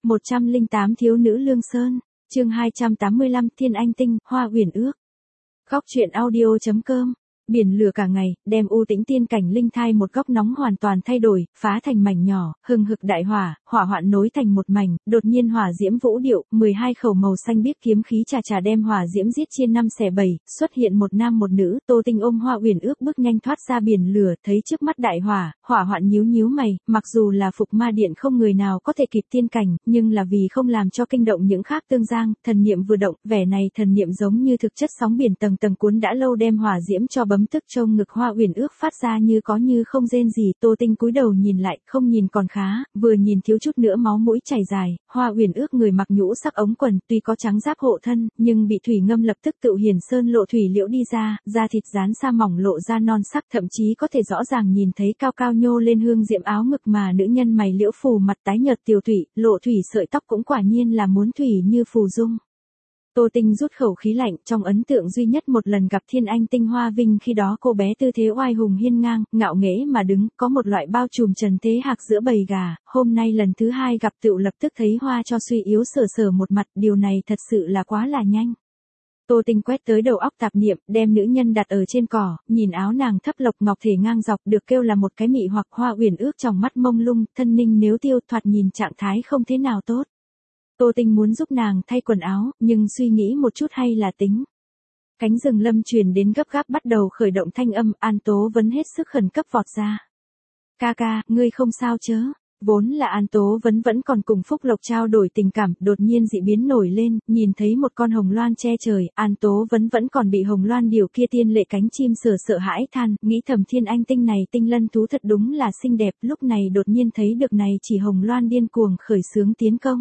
108 Thiếu nữ Lương Sơn, chương 285 Thiên Anh Tinh, Hoa Uyển Ước. Góc truyện audio.com. Biển lửa cả ngày, đem u tĩnh tiên cảnh linh thai một góc nóng hoàn toàn thay đổi, phá thành mảnh nhỏ, hừng hực đại hỏa, hỏa hoạn nối thành một mảnh, đột nhiên hỏa diễm vũ điệu, 12 khẩu màu xanh biếc kiếm khí chà đem hỏa diễm giết chia 5 xẻ 7, xuất hiện một nam một nữ, Tô Tinh ôm Hoa Uyển Ước bước nhanh thoát ra biển lửa, thấy trước mắt đại hỏa, hỏa hoạn nhíu mày, mặc dù là Phục Ma Điện không người nào có thể kịp tiên cảnh, nhưng là vì không làm cho kinh động những khác tương giang, thần niệm vừa động, vẻ này thần niệm giống như thực chất sóng biển tầng tầng cuốn đã lâu đem hỏa diễm cho bấm tức trong ngực Hoa Uyển Ước phát ra như có như không rên gì, Tô Tinh cúi đầu nhìn lại, không nhìn còn khá, vừa nhìn thiếu chút nữa máu mũi chảy dài, Hoa Uyển Ước người mặc nhũ sắc ống quần, tuy có trắng giáp hộ thân, nhưng bị thủy ngâm lập tức tự hiển sơn lộ thủy liễu đi ra, da thịt dán sa mỏng lộ ra non sắc, thậm chí có thể rõ ràng nhìn thấy cao cao nhô lên hương diệm áo ngực mà nữ nhân mày liễu phù mặt tái nhợt tiều thủy, lộ thủy sợi tóc cũng quả nhiên là muốn thủy như phù dung. Tô Tinh rút khẩu khí lạnh, trong ấn tượng duy nhất một lần gặp Thiên Anh Tinh Hoa Vinh khi đó cô bé tư thế oai hùng hiên ngang, ngạo nghễ mà đứng, có một loại bao trùm trần thế hạc giữa bầy gà, hôm nay lần thứ hai gặp tựu lập tức thấy hoa cho suy yếu sờ một mặt, điều này thật sự là quá là nhanh. Tô Tinh quét tới đầu óc tạp niệm, đem nữ nhân đặt ở trên cỏ, nhìn áo nàng thấp lộc ngọc thể ngang dọc được kêu là một cái mị hoặc Hoa Uyển Ước trong mắt mông lung, thân ninh nếu tiêu thoạt nhìn trạng thái không thế nào tốt. Tô Tinh muốn giúp nàng thay quần áo, nhưng suy nghĩ một chút hay là tính. Cánh rừng lâm truyền đến gấp gáp bắt đầu khởi động thanh âm, An Tố Vấn hết sức khẩn cấp vọt ra. Ca, ngươi không sao chớ? Vốn là An Tố Vấn vẫn còn cùng Phúc Lộc trao đổi tình cảm, đột nhiên dị biến nổi lên, nhìn thấy một con hồng loan che trời, An Tố Vấn vẫn còn bị hồng loan điều kia tiên lệ cánh chim sợ hãi than, nghĩ thầm Thiên Anh Tinh này tinh lân thú thật đúng là xinh đẹp, lúc này đột nhiên thấy được này chỉ hồng loan điên cuồng khởi xướng tiến công.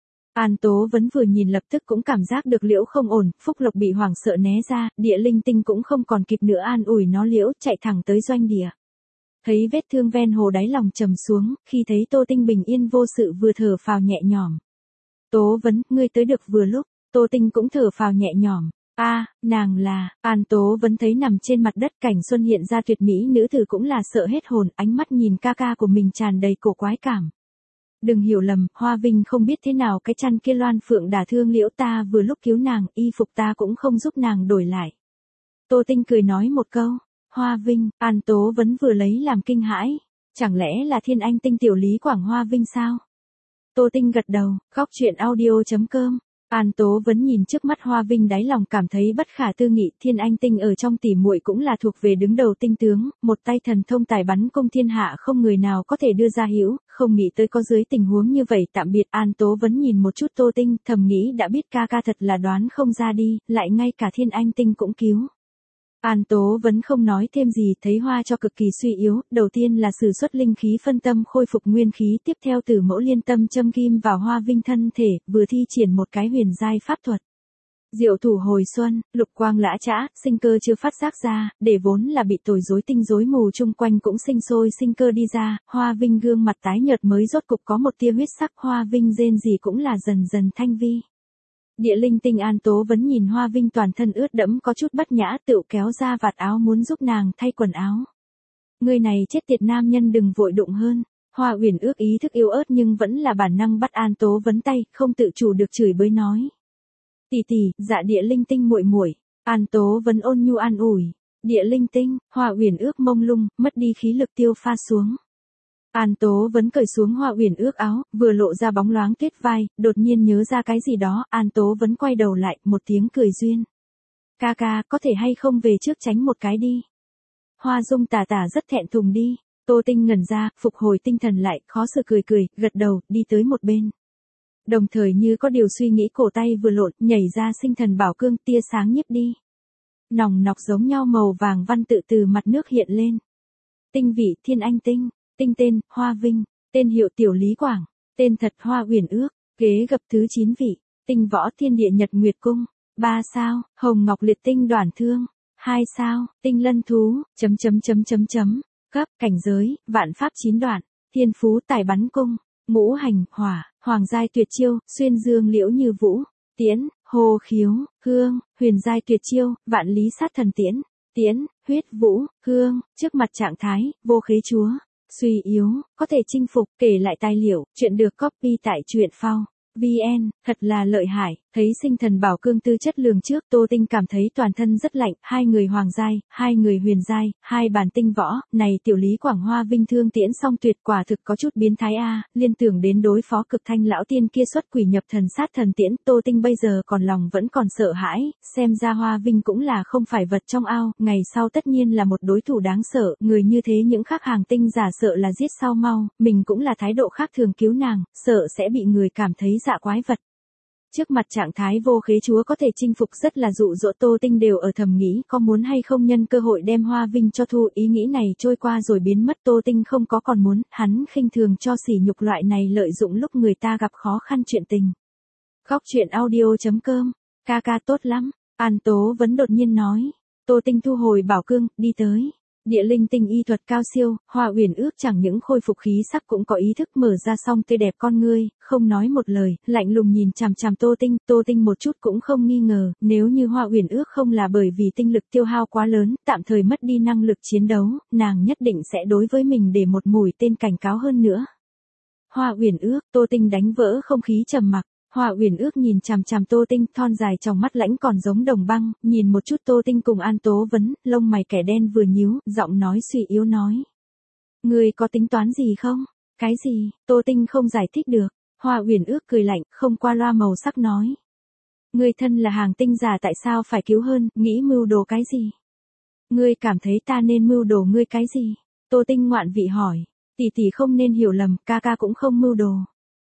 An Tố Vấn vừa nhìn lập tức cũng cảm giác được liễu không ổn, Phúc Lộc bị hoảng sợ né ra, Địa Linh Tinh cũng không còn kịp nữa an ủi nó liễu, chạy thẳng tới doanh địa. Thấy vết thương ven hồ đáy lòng trầm xuống, khi thấy Tô Tinh bình yên vô sự vừa thở phào nhẹ nhõm. Tố Vấn, ngươi tới được vừa lúc, Tô Tinh cũng thở phào nhẹ nhõm. Nàng là, An Tố Vấn thấy nằm trên mặt đất cảnh xuân hiện ra tuyệt mỹ nữ tử cũng là sợ hết hồn, ánh mắt nhìn ca của mình tràn đầy cổ quái cảm. Đừng hiểu lầm, Hoa Vinh không biết thế nào cái chăn kia loan phượng đả thương liễu ta vừa lúc cứu nàng, y phục ta cũng không giúp nàng đổi lại. Tô Tinh cười nói một câu, Hoa Vinh, An Tố Vấn vừa lấy làm kinh hãi, chẳng lẽ là Thiên Anh Tinh tiểu lý quảng Hoa Vinh sao? Tô Tinh gật đầu, góc truyện audio.com. An Tố Vấn nhìn trước mắt Hoa Vinh đáy lòng cảm thấy bất khả tư nghị, Thiên Anh Tinh ở trong tỉ muội cũng là thuộc về đứng đầu tinh tướng, một tay thần thông tài bắn công thiên hạ không người nào có thể đưa ra hữu, không nghĩ tới có dưới tình huống như vậy tạm biệt. An Tố Vấn nhìn một chút Tô Tinh, thầm nghĩ đã biết ca thật là đoán không ra đi, lại ngay cả Thiên Anh Tinh cũng cứu. An Tố Vấn không nói thêm gì, thấy hoa cho cực kỳ suy yếu, đầu tiên là sử xuất linh khí phân tâm khôi phục nguyên khí, tiếp theo Tử Mẫu Liên Tâm châm kim vào Hoa Vinh thân thể, vừa thi triển một cái huyền giai pháp thuật. Diệu thủ hồi xuân, lục quang lã chã, sinh cơ chưa phát giác ra, để vốn là bị tồi rối tinh rối mù chung quanh cũng sinh sôi sinh cơ đi ra, Hoa Vinh gương mặt tái nhợt mới rốt cục có một tia huyết sắc, Hoa Vinh rên gì cũng là dần dần thanh vi. Địa Linh Tinh An Tố Vấn nhìn Hoa Vinh toàn thân ướt đẫm có chút bất nhã tựu kéo ra vạt áo muốn giúp nàng thay quần áo. Người này chết tiệt nam nhân đừng vội đụng hơn. Hoa Uyển Ước ý thức yếu ớt nhưng vẫn là bản năng bắt An Tố Vấn tay, không tự chủ được chửi bới nói. Tỷ, dạ Địa Linh Tinh muội. An Tố Vấn ôn nhu an ủi. Địa Linh Tinh, Hoa Uyển Ước mông lung, mất đi khí lực tiêu pha xuống. An Tố Vấn cởi xuống Hoa Uyển Ước áo, vừa lộ ra bóng loáng tuyết vai, đột nhiên nhớ ra cái gì đó, An Tố Vấn quay đầu lại, một tiếng cười duyên. Ca, có thể hay không về trước tránh một cái đi. Hoa Dung tà rất thẹn thùng đi. Tô Tinh ngẩn ra, phục hồi tinh thần lại, khó xử cười, gật đầu, đi tới một bên. Đồng thời như có điều suy nghĩ cổ tay vừa lộn, nhảy ra sinh thần bảo cương tia sáng nhiếp đi. Nòng nọc giống nhau màu vàng văn tự từ mặt nước hiện lên. Tinh vị Thiên Anh Tinh. Tinh tên, Hoa Vinh, tên hiệu Tiểu Lý Quảng, tên thật Hoa Uyển Ước, ghế gập thứ 9 vị, tinh võ thiên địa nhật nguyệt cung, 3 sao, hồng ngọc liệt tinh đoản thương, 2 sao, tinh lân thú, cấp, cảnh giới, vạn pháp 9 đoạn, thiên phú tài bắn cung, ngũ hành, hỏa, hoàng giai tuyệt chiêu, xuyên dương liễu như vũ, tiễn, hồ khiếu, hương, huyền giai tuyệt chiêu, vạn lý sát thần tiễn, huyết vũ, hương, trước mặt trạng thái, vô khế chúa. Suy yếu, có thể chinh phục, kể lại tài liệu, chuyện được copy tại truyện phao. VN, thật là lợi hại, thấy sinh thần bảo cương tư chất lường trước, Tô Tinh cảm thấy toàn thân rất lạnh, hai người hoàng giai, hai người huyền giai, hai bản tinh võ, này tiểu lý Quảng Hoa Vinh thương tiễn song tuyệt quả thực có chút biến thái a, liên tưởng đến đối phó cực thanh lão tiên kia xuất quỷ nhập thần sát thần tiễn, Tô Tinh bây giờ còn lòng vẫn còn sợ hãi, xem ra Hoa Vinh cũng là không phải vật trong ao, ngày sau tất nhiên là một đối thủ đáng sợ, người như thế những khác hàng tinh giả sợ là giết sau mau, mình cũng là thái độ khác thường cứu nàng, sợ sẽ bị người cảm thấy dạ quái vật. Trước mặt trạng thái vô khế chúa có thể chinh phục rất là dụ dỗ, Tô Tinh đều ở thầm nghĩ có muốn hay không nhân cơ hội đem Hoa Vinh cho thu, ý nghĩ này trôi qua rồi biến mất, Tô Tinh không có còn muốn, hắn khinh thường cho sỉ nhục loại này lợi dụng lúc người ta gặp khó khăn chuyện tình. Góc truyện audio.com, ca ca tốt lắm, An Tố vẫn đột nhiên nói. Tô Tinh thu hồi bảo cương, đi tới. Địa linh tinh y thuật cao siêu, Hoa Uyển Ước chẳng những khôi phục khí sắc cũng có ý thức mở ra song tươi đẹp con ngươi, không nói một lời, lạnh lùng nhìn chằm chằm Tô Tinh một chút cũng không nghi ngờ, nếu như Hoa Uyển Ước không là bởi vì tinh lực tiêu hao quá lớn, tạm thời mất đi năng lực chiến đấu, nàng nhất định sẽ đối với mình để một mũi tên cảnh cáo hơn nữa. Hoa Uyển Ước, Tô Tinh đánh vỡ không khí trầm mặc. Hoa Uyển Ước nhìn chằm chằm Tô Tinh, thon dài trong mắt lãnh còn giống đồng băng, nhìn một chút Tô Tinh cùng An Tố Vấn, lông mày kẻ đen vừa nhíu, giọng nói suy yếu nói. Ngươi có tính toán gì không? Cái gì? Tô Tinh không giải thích được. Hoa Uyển Ước cười lạnh, không qua loa màu sắc nói. Ngươi thân là hàng tinh giả tại sao phải cứu hơn, nghĩ mưu đồ cái gì? Ngươi cảm thấy ta nên mưu đồ ngươi cái gì? Tô Tinh ngoạn vị hỏi. Tỷ tỷ không nên hiểu lầm, ca ca cũng không mưu đồ.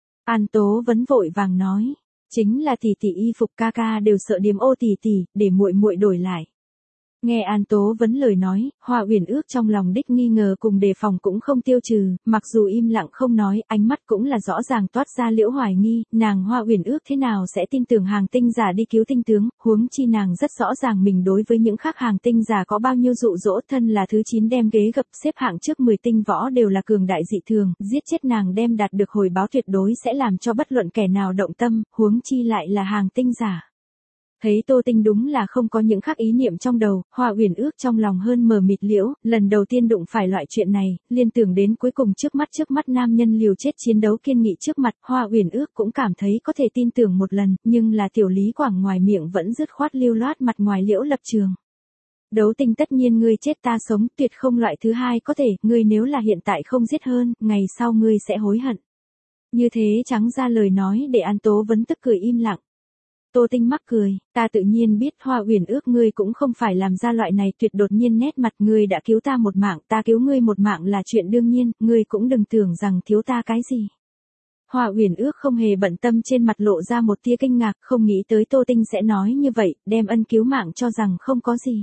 An Tố Vấn vội vàng nói, chính là tỷ tỷ y phục ca ca đều sợ điếm ô tỷ tỷ, để muội muội đổi lại. Nghe An Tố Vấn lời nói, Hoa Uyển Ước trong lòng đích nghi ngờ cùng đề phòng cũng không tiêu trừ, mặc dù im lặng không nói, ánh mắt cũng là rõ ràng toát ra liễu hoài nghi, nàng Hoa Uyển Ước thế nào sẽ tin tưởng hàng tinh giả đi cứu tinh tướng, huống chi nàng rất rõ ràng mình đối với những khác hàng tinh giả có bao nhiêu dụ dỗ, thân là thứ 9 đem ghế gập xếp hạng trước 10 tinh võ đều là cường đại dị thường, giết chết nàng đem đạt được hồi báo tuyệt đối sẽ làm cho bất luận kẻ nào động tâm, huống chi lại là hàng tinh giả. Thấy Tô Tinh đúng là không có những khác ý niệm trong đầu, Hoa Uyển Ước trong lòng hơn mờ mịt liễu, lần đầu tiên đụng phải loại chuyện này, liên tưởng đến cuối cùng trước mắt nam nhân liều chết chiến đấu kiên nghị trước mặt, Hoa Uyển Ước cũng cảm thấy có thể tin tưởng một lần, nhưng là tiểu lý Quảng ngoài miệng vẫn dứt khoát lưu loát mặt ngoài liễu lập trường. Đấu Tinh tất nhiên ngươi chết ta sống, tuyệt không loại thứ hai có thể, ngươi nếu là hiện tại không giết hơn, ngày sau ngươi sẽ hối hận. Như thế trắng ra lời nói để An Tố Vấn tức cười im lặng. Tô Tinh mắc cười, ta tự nhiên biết Hoa Uyển Ước ngươi cũng không phải làm ra loại này tuyệt đột nhiên nét mặt, ngươi đã cứu ta một mạng, ta cứu ngươi một mạng là chuyện đương nhiên, ngươi cũng đừng tưởng rằng thiếu ta cái gì. Hoa Uyển Ước không hề bận tâm trên mặt lộ ra một tia kinh ngạc, không nghĩ tới Tô Tinh sẽ nói như vậy, đem ân cứu mạng cho rằng không có gì.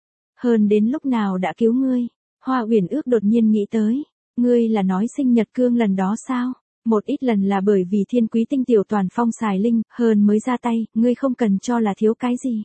Hơn đến lúc nào đã cứu ngươi, Hoa Uyển Ước đột nhiên nghĩ tới, ngươi là nói sinh nhật cương lần đó sao? Một ít lần là bởi vì Thiên Quý Tinh tiểu toàn phong xài linh, hơn mới ra tay, ngươi không cần cho là thiếu cái gì.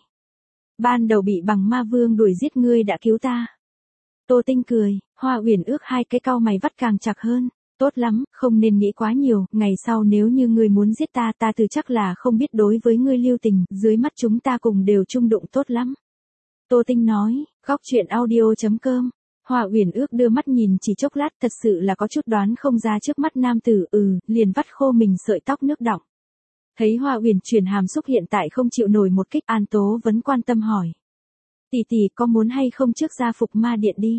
Ban đầu bị bằng ma vương đuổi giết ngươi đã cứu ta. Tô Tinh cười, Hoa Uyển Ước hai cái cau mày vắt càng chặt hơn. Tốt lắm, không nên nghĩ quá nhiều, ngày sau nếu như ngươi muốn giết ta, ta từ chắc là không biết đối với ngươi lưu tình, dưới mắt chúng ta cùng đều chung đụng tốt lắm. Tô Tinh nói, góc truyện audio.com. Hoa Uyển Ước đưa mắt nhìn chỉ chốc lát, thật sự là có chút đoán không ra trước mắt nam tử, liền vắt khô mình sợi tóc nước đọng. Thấy Hoa Uyển chuyển hàm xúc hiện tại không chịu nổi một kích, An Tố vẫn quan tâm hỏi. Tỷ tỷ có muốn hay không trước ra Phục Ma Điện đi?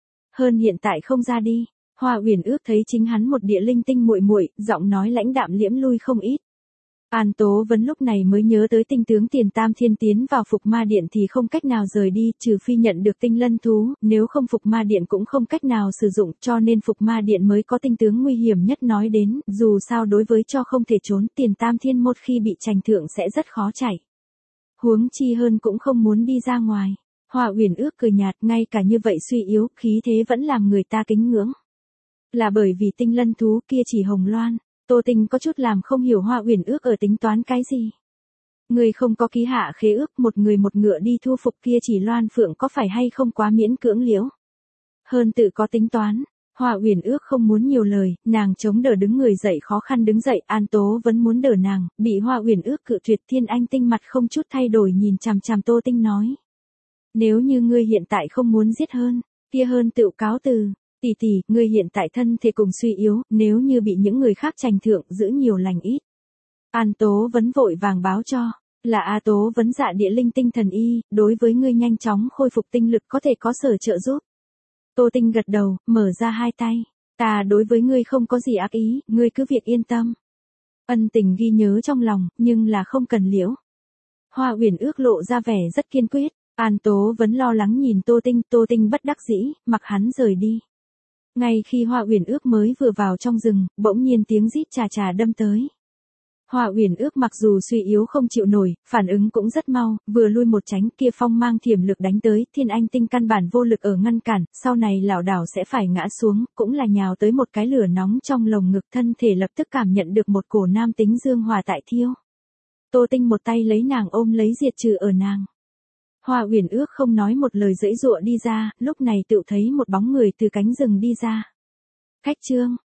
Hơn hiện tại không ra đi. Hoa Uyển Ước thấy chính hắn một địa linh tinh muội muội, giọng nói lãnh đạm liễm lui không ít. An Tố Vấn lúc này mới nhớ tới tinh tướng Tiền Tam Thiên tiến vào Phục Ma Điện thì không cách nào rời đi, trừ phi nhận được tinh lân thú, nếu không Phục Ma Điện cũng không cách nào sử dụng, cho nên Phục Ma Điện mới có tinh tướng nguy hiểm nhất nói đến, dù sao đối với cho không thể trốn, Tiền Tam Thiên một khi bị trành thượng sẽ rất khó chạy. Huống chi hơn cũng không muốn đi ra ngoài. Hoa Uyển Ước cười nhạt, ngay cả như vậy suy yếu, khí thế vẫn làm người ta kính ngưỡng. Là bởi vì tinh lân thú kia chỉ hồng loan. Tô Tinh có chút làm không hiểu Hoa Uyển Ước ở tính toán cái gì. Người không có ký hạ khế ước, một người một ngựa đi thu phục kia chỉ loan phượng có phải hay không quá miễn cưỡng liễu. Hơn tự có tính toán. Hoa Uyển Ước không muốn nhiều lời, nàng chống đỡ đứng người dậy khó khăn đứng dậy, An Tố vẫn muốn đỡ nàng, bị Hoa Uyển Ước cự tuyệt. Thiên Anh Tinh mặt không chút thay đổi nhìn chằm chằm Tô Tinh nói. Nếu như ngươi hiện tại không muốn giết hơn, kia hơn tự cáo từ. Tỷ tỷ, ngươi hiện tại thân thể cùng suy yếu, nếu như bị những người khác tranh thượng giữ nhiều lành ít. An Tố Vấn vội vàng báo cho, là A Tố Vấn dạ địa linh tinh thần y, đối với ngươi nhanh chóng khôi phục tinh lực có thể có sở trợ giúp. Tô Tinh gật đầu, mở ra hai tay, ta đối với ngươi không có gì ác ý, ngươi cứ việc yên tâm. Ân Tình ghi nhớ trong lòng, nhưng là không cần liễu. Hoa Uyển Ước lộ ra vẻ rất kiên quyết, An Tố Vấn lo lắng nhìn Tô Tinh bất đắc dĩ, mặc hắn rời đi. Ngay khi Hoa Uyển Ước mới vừa vào trong rừng, bỗng nhiên tiếng rít chà chà đâm tới. Hoa Uyển Ước mặc dù suy yếu không chịu nổi, phản ứng cũng rất mau, vừa lui một tránh kia phong mang thiểm lực đánh tới, Thiên Anh Tinh căn bản vô lực ở ngăn cản, sau này lảo đảo sẽ phải ngã xuống, cũng là nhào tới một cái lửa nóng trong lồng ngực, thân thể lập tức cảm nhận được một cổ nam tính dương hòa tại thiêu. Tô Tinh một tay lấy nàng ôm lấy diệt trừ ở nàng. Hoa Uyển Ước không nói một lời giãy giụa đi ra, lúc này tự thấy một bóng người từ cánh rừng đi ra. Khách Trương,